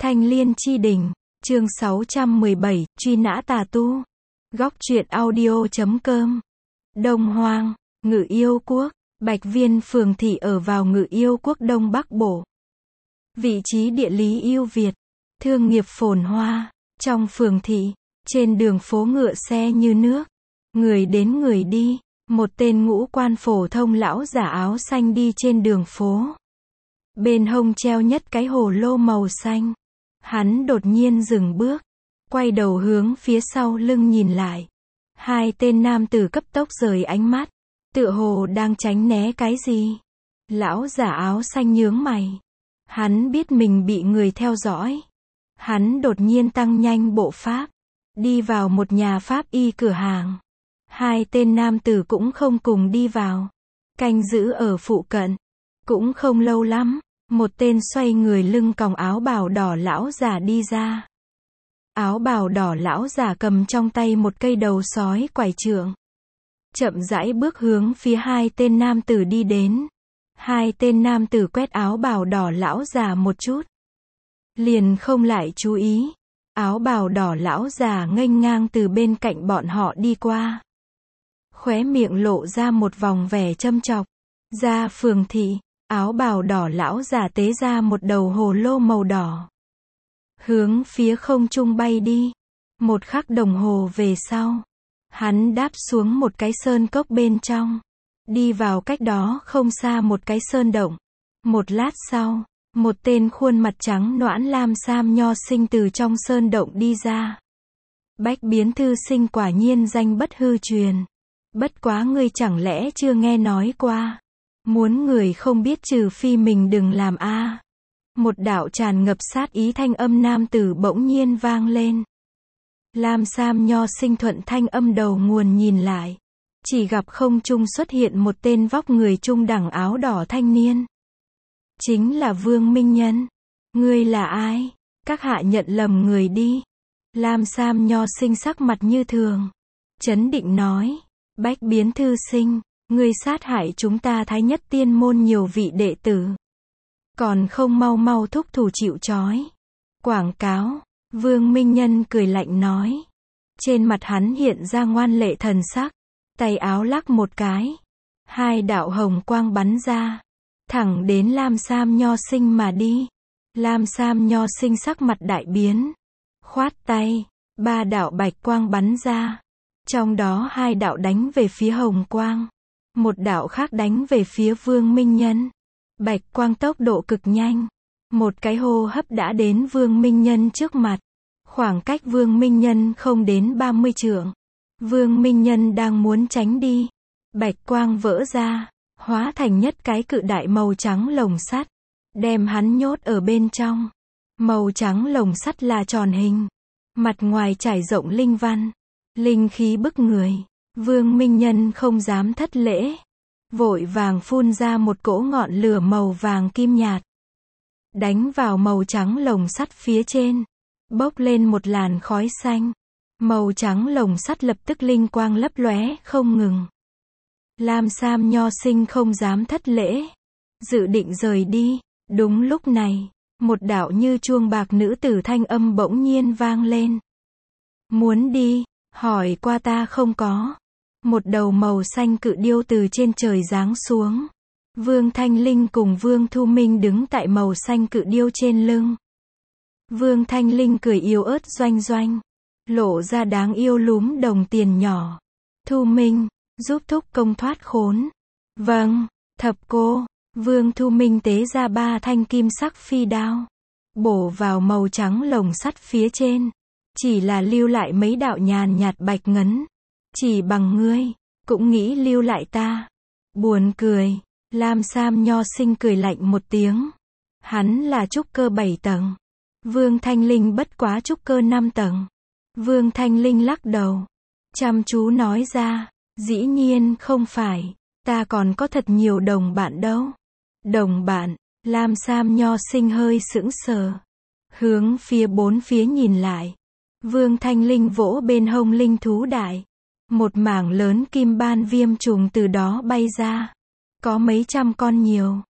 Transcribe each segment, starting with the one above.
Thanh Liên Chi Đỉnh, chương 617, truy nã tà tu. Góc truyện audio.com. Đông Hoang, Ngự Yêu Quốc, Bạch Viên phường thị ở vào Ngự Yêu Quốc Đông Bắc Bộ. Vị trí địa lý ưu việt, thương nghiệp phồn hoa. Trong phường thị, trên đường phố ngựa xe như nước, người đến người đi. Một tên ngũ quan phổ thông lão giả áo xanh đi trên đường phố. Bên hông treo nhất cái hồ lô màu xanh. Hắn đột nhiên dừng bước, quay đầu hướng phía sau lưng nhìn lại. Hai tên nam tử cấp tốc rời ánh mắt, tựa hồ đang tránh né cái gì. Lão giả áo xanh nhướng mày. Hắn biết mình bị người theo dõi. Hắn đột nhiên tăng nhanh bộ pháp, đi vào một nhà pháp y cửa hàng. Hai tên nam tử cũng không cùng đi vào, canh giữ ở phụ cận. Cũng không lâu lắm, một tên xoay người lưng còng áo bào đỏ lão giả đi ra. Áo bào đỏ lão giả cầm trong tay một cây đầu sói quải trượng, chậm rãi bước hướng phía hai tên nam tử đi đến. Hai tên nam tử quét áo bào đỏ lão già một chút, liền không lại chú ý. Áo bào đỏ lão già nghênh ngang từ bên cạnh bọn họ đi qua, khóe miệng lộ ra một vòng vẻ châm chọc. Ra phường thị, áo bào đỏ lão già tế ra một đầu hồ lô màu đỏ, hướng phía không trung bay đi. Một khắc đồng hồ về sau, hắn đáp xuống một cái sơn cốc bên trong, đi vào cách đó không xa một cái sơn động. Một lát sau, một tên khuôn mặt trắng nõn lam sam nho sinh từ trong sơn động đi ra. Bách biến thư sinh quả nhiên danh bất hư truyền. Bất quá ngươi chẳng lẽ chưa nghe nói qua? Muốn người không biết trừ phi mình đừng làm a. Một đạo tràn ngập sát ý thanh âm nam tử bỗng nhiên vang lên. Lam sam nho sinh thuận thanh âm đầu nguồn nhìn lại, chỉ gặp không trung xuất hiện một tên vóc người trung đẳng áo đỏ thanh niên. Chính là Vương Minh Nhân. Ngươi là ai? Các hạ nhận lầm người đi. Lam sam nho sinh sắc mặt như thường, chấn định nói. Bách biến thư sinh, ngươi sát hại chúng ta Thái Nhất Tiên môn nhiều vị đệ tử, còn không mau mau thúc thủ chịu trói. Quảng cáo. Vương Minh Nhân cười lạnh nói. Trên mặt hắn hiện ra ngoan lệ thần sắc, tay áo lắc một cái, hai đạo hồng quang bắn ra, thẳng đến Lam sam nho sinh mà đi. Lam sam nho sinh sắc mặt đại biến, khoát tay, ba đạo bạch quang bắn ra. Trong đó hai đạo đánh về phía hồng quang, một đạo khác đánh về phía Vương Minh Nhân. Bạch quang tốc độ cực nhanh, một cái hô hấp đã đến Vương Minh Nhân trước mặt. Khoảng cách Vương Minh Nhân không đến 30 trượng. Vương Minh Nhân đang muốn tránh đi, bạch quang vỡ ra, hóa thành nhất cái cự đại màu trắng lồng sắt, đem hắn nhốt ở bên trong. Màu trắng lồng sắt là tròn hình, mặt ngoài trải rộng linh văn, linh khí bức người. Vương Minh Nhân không dám thất lễ, vội vàng phun ra một cỗ ngọn lửa màu vàng kim nhạt, đánh vào màu trắng lồng sắt phía trên, bốc lên một làn khói xanh. Màu trắng lồng sắt lập tức linh quang lấp lóe không ngừng. Lam sam nho sinh không dám thất lễ, dự định rời đi. Đúng lúc này, một đạo như chuông bạc nữ tử thanh âm bỗng nhiên vang lên. Muốn đi, hỏi qua ta không có. Một đầu màu xanh cự điêu từ trên trời giáng xuống. Vương Thanh Linh cùng Vương Thu Minh đứng tại màu xanh cự điêu trên lưng. Vương Thanh Linh cười yếu ớt doanh doanh, lộ ra đáng yêu lúm đồng tiền nhỏ. Thu Minh, giúp thúc công thoát khốn. Vâng, thập cô. Vương Thu Minh tế ra ba thanh kim sắc phi đao, bổ vào màu trắng lồng sắt phía trên. Chỉ là lưu lại mấy đạo nhàn nhạt bạch ngấn. Chỉ bằng ngươi, cũng nghĩ lưu lại ta. Buồn cười. Lam sam nho sinh cười lạnh một tiếng. Hắn là trúc cơ 7 tầng. Vương Thanh Linh bất quá trúc cơ 5 tầng. Vương Thanh Linh lắc đầu, chăm chú nói ra. Dĩ nhiên không phải, ta còn có thật nhiều đồng bạn đâu. Đồng bạn? Lam sam nho sinh hơi sững sờ, hướng phía bốn phía nhìn lại. Vương Thanh Linh vỗ bên hông linh thú đại, một mảng lớn kim ban viêm trùng từ đó bay ra, có mấy trăm con nhiều.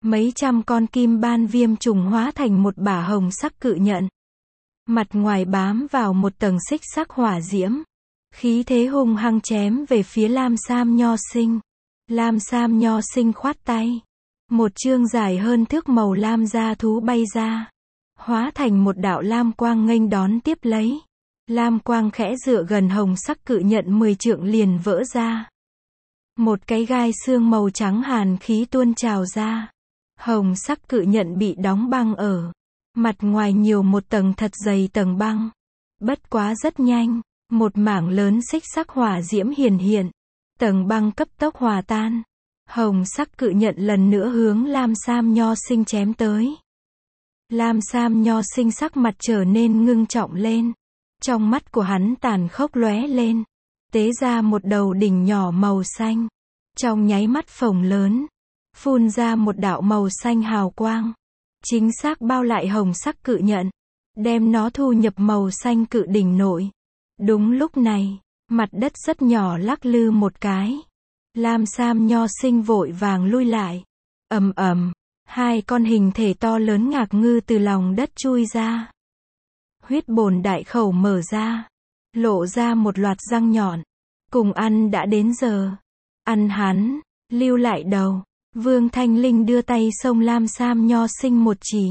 Mấy trăm con kim ban viêm trùng hóa thành một bả hồng sắc cự nhận. Mặt ngoài bám vào một tầng xích sắc hỏa diễm. Khí thế hung hăng chém về phía Lam Sam Nho Sinh. Lam Sam Nho Sinh khoát tay. Một chương dài hơn thước màu lam da thú bay ra. Hóa thành một đạo lam quang nghênh đón tiếp lấy. Lam quang khẽ dựa gần hồng sắc cự nhận 10 trượng liền vỡ ra. Một cái gai xương màu trắng hàn khí tuôn trào ra. Hồng sắc cự nhận bị đóng băng ở. Mặt ngoài nhiều một tầng thật dày tầng băng. Bất quá rất nhanh. Một mảng lớn xích sắc hỏa diễm hiển hiện. Tầng băng cấp tốc hòa tan. Hồng sắc cự nhận lần nữa hướng Lam Sam Nho Sinh chém tới. Lam Sam Nho Sinh sắc mặt trở nên ngưng trọng lên. Trong mắt của hắn tàn khốc lóe lên. Tế ra một đầu đỉnh nhỏ màu xanh. Trong nháy mắt phồng lớn. Phun ra một đạo màu xanh hào quang. Chính xác bao lại hồng sắc cự nhận. Đem nó thu nhập màu xanh cự đỉnh nội. Đúng lúc này, mặt đất rất nhỏ lắc lư một cái. Lam Sam Nho Sinh vội vàng lui lại. Ầm ầm, hai con hình thể to lớn ngạc ngư từ lòng đất chui ra. Huyết bồn đại khẩu mở ra, lộ ra một loạt răng nhọn. Cùng ăn đã đến giờ. Ăn hắn, lưu lại đầu. Vương Thanh Linh đưa tay xông Lam Sam Nho Sinh một chỉ.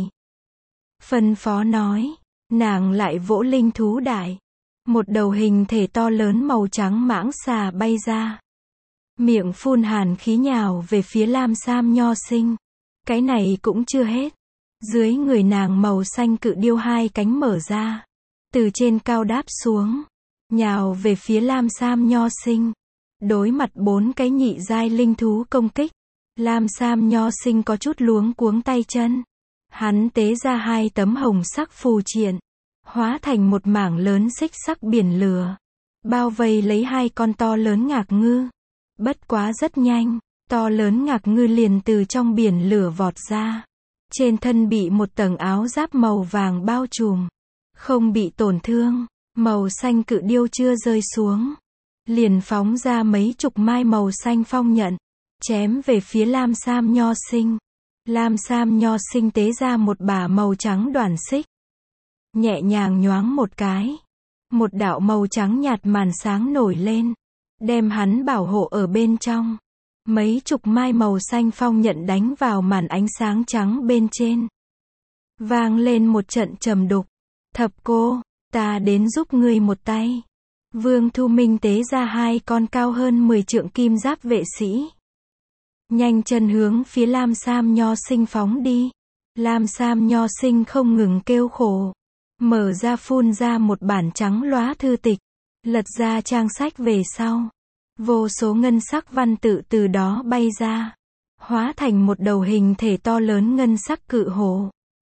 Phân phó nói, nàng lại vỗ linh thú đại. Một đầu hình thể to lớn màu trắng mãng xà bay ra. Miệng phun hàn khí nhào về phía Lam Sam Nho Sinh. Cái này cũng chưa hết. Dưới người nàng màu xanh cự điêu hai cánh mở ra. Từ trên cao đáp xuống. Nhào về phía Lam Sam Nho Sinh. Đối mặt 4 cái nhị giai linh thú công kích. Lam Sam Nho Sinh có chút luống cuống tay chân. Hắn tế ra 2 tấm hồng sắc phù triện. Hóa thành một mảng lớn xích sắc biển lửa. Bao vây lấy 2 con to lớn ngạc ngư. Bất quá rất nhanh. To lớn ngạc ngư liền từ trong biển lửa vọt ra. Trên thân bị một tầng áo giáp màu vàng bao trùm. Không bị tổn thương. Màu xanh cự điêu chưa rơi xuống. Liền phóng ra mấy chục mai màu xanh phong nhận. Chém về phía Lam Sam Nho Sinh. Lam Sam Nho Sinh tế ra một bả màu trắng đoàn xích. Nhẹ nhàng nhoáng một cái. Một đạo màu trắng nhạt màn sáng nổi lên. Đem hắn bảo hộ ở bên trong. Mấy chục mai màu xanh phong nhận đánh vào màn ánh sáng trắng bên trên. Vang lên một trận trầm đục. Thập cô, ta đến giúp ngươi một tay. Vương Thu Minh tế ra 2 con cao hơn 10 trượng kim giáp vệ sĩ. Nhanh chân hướng phía Lam Sam Nho Sinh phóng đi. Lam Sam Nho Sinh không ngừng kêu khổ. Mở ra phun ra một bản trắng lóa thư tịch. Lật ra trang sách về sau. Vô số ngân sắc văn tự từ đó bay ra. Hóa thành một đầu hình thể to lớn ngân sắc cự hổ.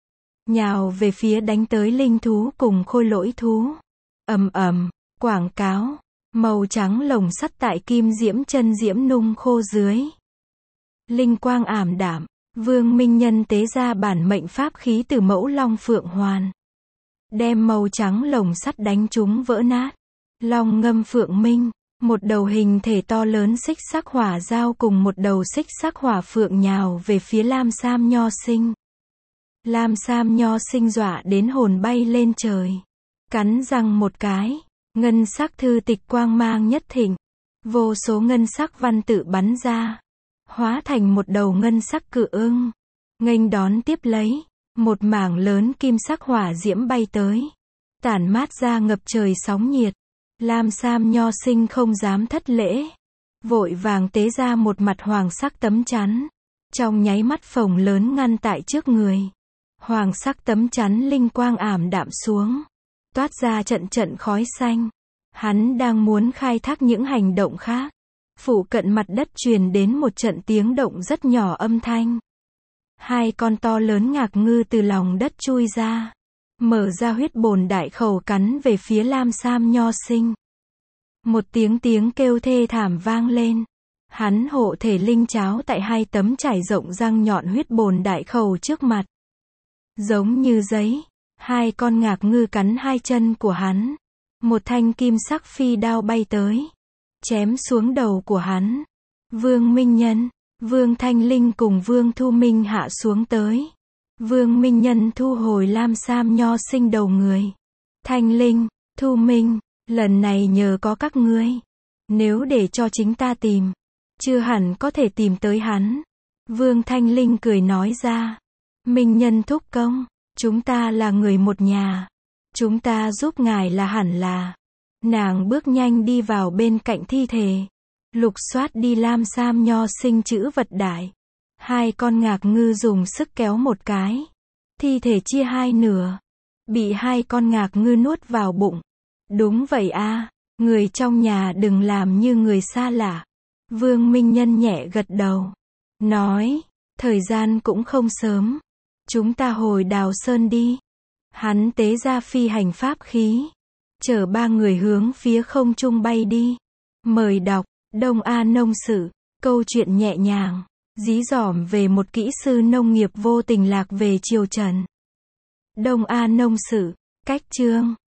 Nhào về phía đánh tới linh thú cùng khôi lỗi thú. Ầm ầm, quảng cáo. Màu trắng lồng sắt tại kim diễm chân diễm nung khô dưới. Linh quang ảm đạm. Vương Minh Nhân tế ra bản mệnh pháp khí từ mẫu long phượng hoàn. Đem màu trắng lồng sắt đánh chúng vỡ nát. Long ngâm phượng minh. Một đầu hình thể to lớn xích sắc hỏa dao cùng một đầu xích sắc hỏa phượng nhào về phía Lam Sam Nho Sinh. Lam Sam Nho Sinh dọa đến hồn bay lên trời. Cắn răng một cái. Ngân sắc thư tịch quang mang nhất thịnh. Vô số ngân sắc văn tự bắn ra. Hóa thành một đầu ngân sắc cự ưng. Nghênh đón tiếp lấy. Một mảng lớn kim sắc hỏa diễm bay tới. Tản mát ra ngập trời sóng nhiệt. Lam Sam Nho Sinh không dám thất lễ. Vội vàng tế ra một mặt hoàng sắc tấm chắn. Trong nháy mắt phồng lớn ngăn tại trước người. Hoàng sắc tấm chắn linh quang ảm đạm xuống. Toát ra trận trận khói xanh. Hắn đang muốn khai thác những hành động khác. Phụ cận mặt đất truyền đến một trận tiếng động rất nhỏ âm thanh. 2 con to lớn ngạc ngư từ lòng đất chui ra. Mở ra huyết bồn đại khẩu cắn về phía Lam Sam Nho Sinh. Một tiếng kêu thê thảm vang lên. Hắn hộ thể linh cháo tại 2 tấm trải rộng răng nhọn huyết bồn đại khẩu trước mặt. Giống như giấy. 2 con ngạc ngư cắn 2 chân của hắn. Một thanh kim sắc phi đao bay tới. Chém xuống đầu của hắn. Vương Minh Nhân. Vương Thanh Linh cùng Vương Thu Minh hạ xuống tới. Vương Minh Nhân thu hồi lam sam nho sinh đầu người. Thanh Linh, Thu Minh, lần này nhờ có các ngươi. Nếu để cho chính ta tìm, chưa hẳn có thể tìm tới hắn. Vương Thanh Linh cười nói ra. Minh Nhân thúc công, chúng ta là người một nhà. Chúng ta giúp ngài là hẳn là. Nàng bước nhanh đi vào bên cạnh thi thể. Lục soát đi lam sam nho sinh chữ vật đại. Hai con ngạc ngư dùng sức kéo một cái. Thi thể chia hai nửa. Bị hai con ngạc ngư nuốt vào bụng. Đúng vậy a, người trong nhà đừng làm như người xa lạ. Vương Minh Nhân nhẹ gật đầu. Nói, thời gian cũng không sớm. Chúng ta hồi Đào Sơn đi. Hắn tế ra phi hành pháp khí. Chở ba người hướng phía không trung bay đi. Mời đọc, Đông A Nông Sự. Câu chuyện nhẹ nhàng, dí dỏm về một kỹ sư nông nghiệp vô tình lạc về triều Trần. Đông A Nông Sự, cách chương.